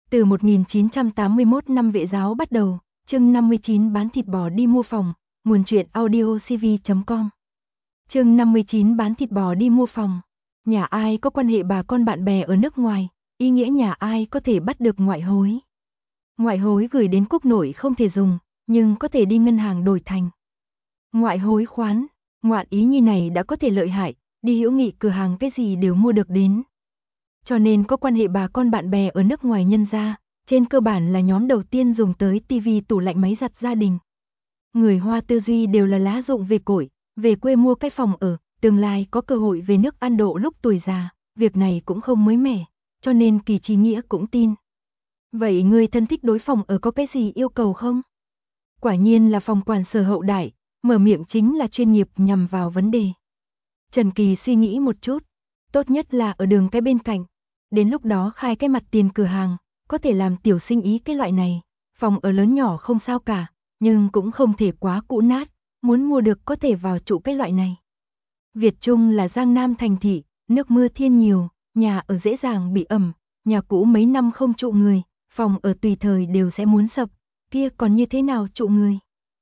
Từ 1981 năm Vệ giáo bắt đầu, chương 59 bán thịt bò đi mua phòng, nguồn truyện audiocv.com. Chương 59 bán thịt bò đi mua phòng. Nhà ai có quan hệ bà con bạn bè ở nước ngoài, ý nghĩa nhà ai có thể bắt được ngoại hối. Ngoại hối gửi đến quốc nội không thể dùng, nhưng có thể đi ngân hàng đổi thành ngoại hối khoán. Ngoạn ý như này đã có thể lợi hại, đi hữu nghị cửa hàng cái gì đều mua được đến. Cho nên có quan hệ bà con bạn bè ở nước ngoài nhân ra, trên cơ bản là nhóm đầu tiên dùng tới tivi, tủ lạnh, máy giặt gia đình. Người Hoa tư duy đều là lá dụng về cội, về quê mua cái phòng ở, tương lai có cơ hội về nước ăn độ lúc tuổi già, việc này cũng không mới mẻ, cho nên Kỳ Chí Nghĩa cũng tin. Vậy người thân thích đối phòng ở có cái gì yêu cầu không? Quả nhiên là phòng quản sở hậu đại, mở miệng chính là chuyên nghiệp nhằm vào vấn đề. Trần Kỳ suy nghĩ một chút, tốt nhất là ở đường cái bên cạnh, đến lúc đó khai cái mặt tiền cửa hàng, có thể làm tiểu sinh ý cái loại này, phòng ở lớn nhỏ không sao cả, nhưng cũng không thể quá cũ nát, muốn mua được có thể vào trụ cái loại này. Việt Trung là Giang Nam thành thị, nước mưa thiên nhiều, nhà ở dễ dàng bị ẩm, nhà cũ mấy năm không trụ người, phòng ở tùy thời đều sẽ muốn sập, kia còn như thế nào trụ người?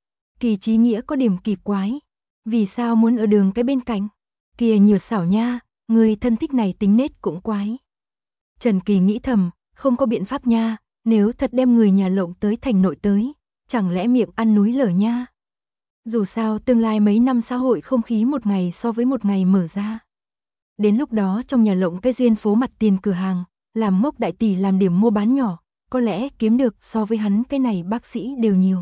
Kỳ Chí Nghĩa có điểm kỳ quái, vì sao muốn ở đường cái bên cạnh? Kia nhiều xảo nha, người thân thích này tính nết cũng quái. Trần Kỳ nghĩ thầm, không có biện pháp nha, nếu thật đem người nhà lộng tới thành nội tới, chẳng lẽ miệng ăn núi lở nha. Dù sao tương lai mấy năm xã hội không khí một ngày so với một ngày mở ra. Đến lúc đó trong nhà lộng cái duyên phố mặt tiền cửa hàng, làm mốc đại tỷ làm điểm mua bán nhỏ, có lẽ kiếm được so với hắn cái này bác sĩ đều nhiều.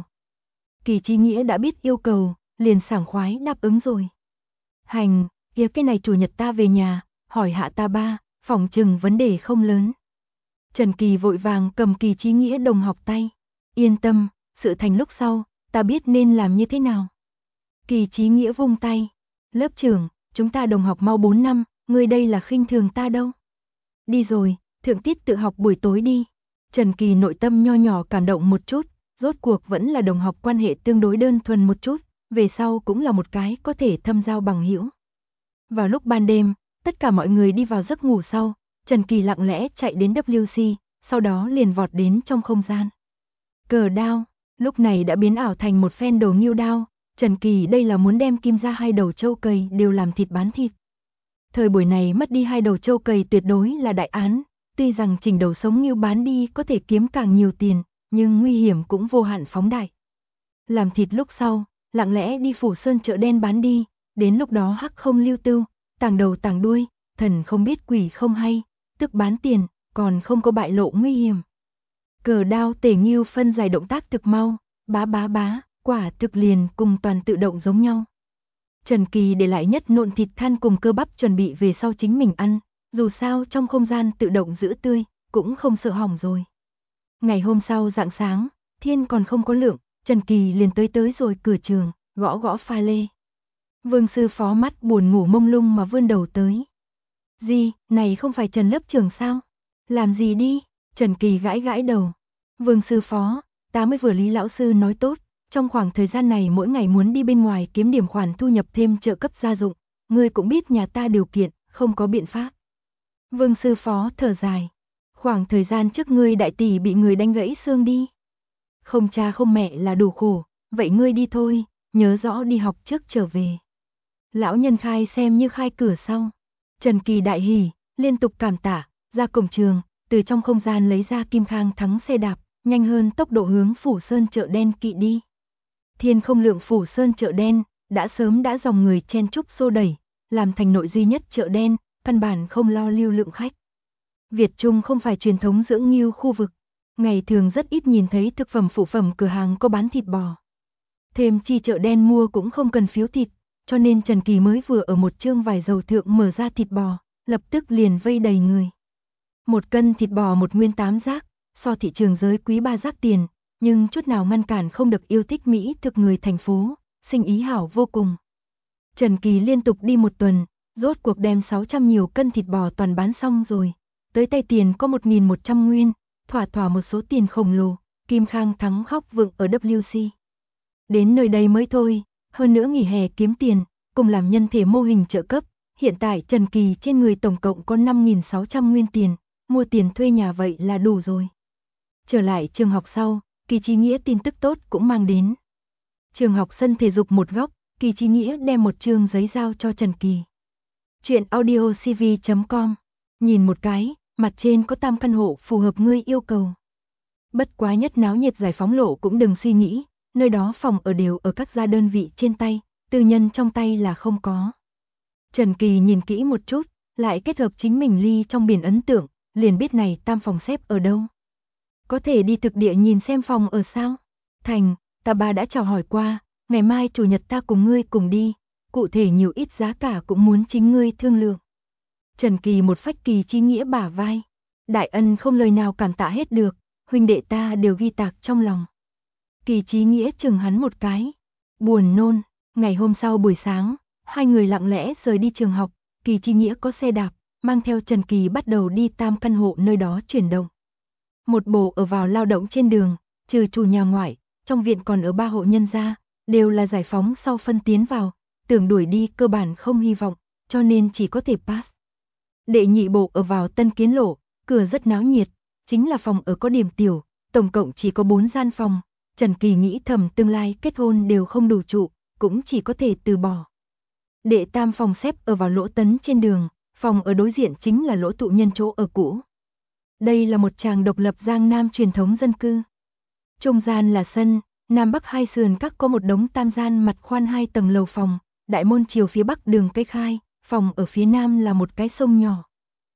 Kỳ Chí Nghĩa đã biết yêu cầu, liền sảng khoái đáp ứng rồi. Hành, kia cái này chủ nhật ta về nhà, hỏi hạ ta ba, phỏng chừng vấn đề không lớn. Trần Kỳ vội vàng cầm Kỳ Chí Nghĩa đồng học tay. Yên tâm, sự thành lúc sau, ta biết nên làm như thế nào. Kỳ Chí Nghĩa vung tay. Lớp trưởng, chúng ta đồng học mau 4 năm, ngươi đây là khinh thường ta đâu. Đi rồi, thượng tiết tự học buổi tối đi. Trần Kỳ nội tâm nho nhỏ cảm động một chút, rốt cuộc vẫn là đồng học quan hệ tương đối đơn thuần một chút, về sau cũng là một cái có thể thâm giao bằng hữu. Vào lúc ban đêm, tất cả mọi người đi vào giấc ngủ sau, Trần Kỳ lặng lẽ chạy đến WC, sau đó liền vọt đến trong không gian. Cờ đao, lúc này đã biến ảo thành một phen đồ nghêu đao, Trần Kỳ đây là muốn đem kim ra hai đầu trâu cầy đều làm thịt bán thịt. Thời buổi này mất đi hai đầu trâu cầy tuyệt đối là đại án, tuy rằng chỉnh đầu sống nghêu bán đi có thể kiếm càng nhiều tiền, nhưng nguy hiểm cũng vô hạn phóng đại. Làm thịt lúc sau, lặng lẽ đi Phủ Sơn chợ đen bán đi, đến lúc đó hắc không lưu tưu, tàng đầu tàng đuôi, thần không biết quỷ không hay, tức bán tiền, còn không có bại lộ nguy hiểm. Cờ đao tể nghêu phân giải động tác thực mau, bá bá bá, quả thực liền cùng toàn tự động giống nhau. Trần Kỳ để lại nhất nộn thịt than cùng cơ bắp chuẩn bị về sau chính mình ăn, dù sao trong không gian tự động giữ tươi, cũng không sợ hỏng rồi. Ngày hôm sau rạng sáng, thiên còn không có lượng, Trần Kỳ liền tới rồi cửa trường, gõ gõ pha lê. Vương sư phó mắt buồn ngủ mông lung mà vươn đầu tới. Gì, này không phải Trần lớp trưởng sao? Làm gì đi? Trần Kỳ gãi gãi đầu. Vương sư phó, ta mới vừa Lý lão sư nói tốt, trong khoảng thời gian này mỗi ngày muốn đi bên ngoài kiếm điểm khoản thu nhập thêm trợ cấp gia dụng, ngươi cũng biết nhà ta điều kiện, không có biện pháp. Vương sư phó thở dài. Khoảng thời gian trước ngươi đại tỷ bị người đánh gãy xương đi. Không cha không mẹ là đủ khổ, vậy ngươi đi thôi, nhớ rõ đi học trước trở về. Lão nhân khai xem như khai cửa sau. Trần Kỳ đại hỉ, liên tục cảm tạ, ra cổng trường, từ trong không gian lấy ra Kim Khang thắng xe đạp, nhanh hơn tốc độ hướng Phủ Sơn chợ đen kỵ đi. Thiên không lượng Phủ Sơn chợ đen, đã sớm đã dòng người chen chúc xô đẩy, làm thành nội duy nhất chợ đen, căn bản không lo lưu lượng khách. Việt Trung không phải truyền thống dưỡng nghêu khu vực, ngày thường rất ít nhìn thấy thực phẩm phụ phẩm cửa hàng có bán thịt bò. Thêm chi chợ đen mua cũng không cần phiếu thịt, cho nên Trần Kỳ mới vừa ở một chương vải dầu thượng mở ra thịt bò, lập tức liền vây đầy người. 1 cân thịt bò 1 nguyên 8 giác, so thị trường giới quý 3 giác tiền, nhưng chút nào ngăn cản không được yêu thích Mỹ thực người thành phố, sinh ý hảo vô cùng. Trần Kỳ liên tục đi 1 tuần, rốt cuộc đem 600 nhiều cân thịt bò toàn bán xong rồi. Tới tay tiền có 1.100 nguyên, thỏa một số tiền khổng lồ, Kim Khang thắng khóc vựng ở WC. Đến nơi đây mới thôi, hơn nữa nghỉ hè kiếm tiền, cùng làm nhân thể mô hình trợ cấp, hiện tại Trần Kỳ trên người tổng cộng có 5.600 nguyên tiền, mua tiền thuê nhà vậy là đủ rồi. Trở lại trường học sau, Kỳ Chí Nghĩa tin tức tốt cũng mang đến. Trường học sân thể dục một góc, Kỳ Chí Nghĩa đem một chương giấy giao cho Trần Kỳ. Chuyện audiocv.com. Nhìn một cái, mặt trên có 8 căn hộ phù hợp ngươi yêu cầu. Bất quá nhất náo nhiệt Giải Phóng Lộ cũng đừng suy nghĩ, nơi đó phòng ở đều ở các gia đơn vị trên tay, tư nhân trong tay là không có. Trần Kỳ nhìn kỹ một chút, lại kết hợp chính mình ly trong biển ấn tượng, liền biết này 8 phòng xếp ở đâu. Có thể đi thực địa nhìn xem phòng ở sao? Thành, ta ba đã chào hỏi qua, ngày mai chủ nhật ta cùng ngươi cùng đi, cụ thể nhiều ít giá cả cũng muốn chính ngươi thương lượng. Trần Kỳ một phách Kỳ Chí Nghĩa bả vai. Đại ân không lời nào cảm tạ hết được, huynh đệ ta đều ghi tạc trong lòng. Kỳ Chí Nghĩa chừng hắn một cái. Buồn nôn, ngày hôm sau buổi sáng, hai người lặng lẽ rời đi trường học, Kỳ Chí Nghĩa có xe đạp, mang theo Trần Kỳ bắt đầu đi 8 căn hộ nơi đó chuyển động. Một bộ ở vào lao động trên đường, trừ chủ nhà ngoại, trong viện còn ở 3 hộ nhân gia, đều là giải phóng sau phân tiến vào, tưởng đuổi đi cơ bản không hy vọng, cho nên chỉ có thể pass. Đệ nhị bộ ở vào Tân Kiến Lộ, cửa rất náo nhiệt, chính là phòng ở có điểm tiểu, tổng cộng chỉ có 4 gian phòng, Trần Kỳ nghĩ thầm tương lai kết hôn đều không đủ trụ, cũng chỉ có thể từ bỏ. Đệ tam phòng xếp ở vào Lỗ Tấn trên đường, phòng ở đối diện chính là Lỗ Tụ Nhân chỗ ở cũ. Đây là một tràng độc lập Giang Nam truyền thống dân cư. Trung gian là sân, Nam Bắc hai sườn các có một đống tam gian mặt khoan 2 tầng lầu phòng, đại môn chiều phía Bắc đường cây khai, phòng ở phía Nam là một cái sông nhỏ.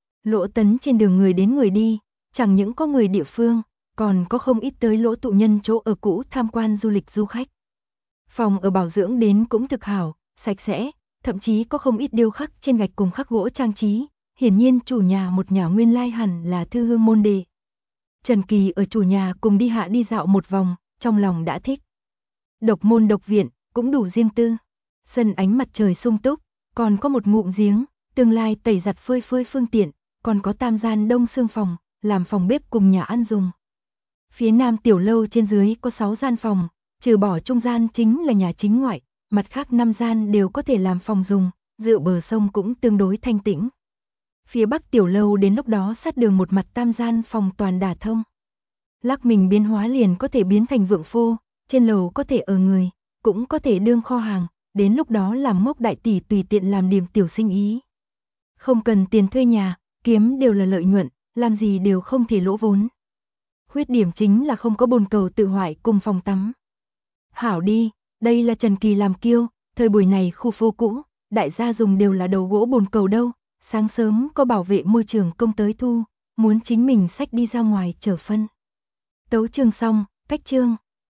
Lỗ Tấn trên đường người đến người đi, chẳng những có người địa phương, còn có không ít tới Lỗ Tụ Nhân chỗ ở cũ tham quan du lịch du khách. Phòng ở bảo dưỡng đến cũng thực hảo, sạch sẽ, thậm chí có không ít điêu khắc trên gạch cùng khắc gỗ trang trí, hiển nhiên chủ nhà một nhà nguyên lai hẳn là thư hương môn đệ. Trần Kỳ ở chủ nhà cùng đi hạ đi dạo một vòng, trong lòng đã thích. Độc môn độc viện, cũng đủ riêng tư. Sân ánh mặt trời sung túc, còn có một ngụm giếng, tương lai tẩy giặt phơi phơi phương tiện, còn có tam gian đông xương phòng, làm phòng bếp cùng nhà ăn dùng. Phía nam tiểu lâu trên dưới có 6 gian phòng, trừ bỏ trung gian chính là nhà chính ngoại, mặt khác 5 gian đều có thể làm phòng dùng, dựa bờ sông cũng tương đối thanh tĩnh. Phía bắc tiểu lâu đến lúc đó sát đường một mặt tam gian phòng toàn đả thông. Lắc mình biến hóa liền có thể biến thành vượng phô, trên lầu có thể ở người, cũng có thể đương kho hàng, đến lúc đó làm mốc đại tỷ tùy tiện làm điểm tiểu sinh ý. Không cần tiền thuê nhà, kiếm đều là lợi nhuận, làm gì đều không thể lỗ vốn. Khuyết điểm chính là không có bồn cầu tự hoại cùng phòng tắm. Hảo đi, đây là Trần Kỳ làm kiêu, thời buổi này khu phố cũ, đại gia dùng đều là đầu gỗ bồn cầu đâu, sáng sớm có bảo vệ môi trường công tới thu, muốn chính mình xách đi ra ngoài chở phân. Tấu chương xong, cách chương.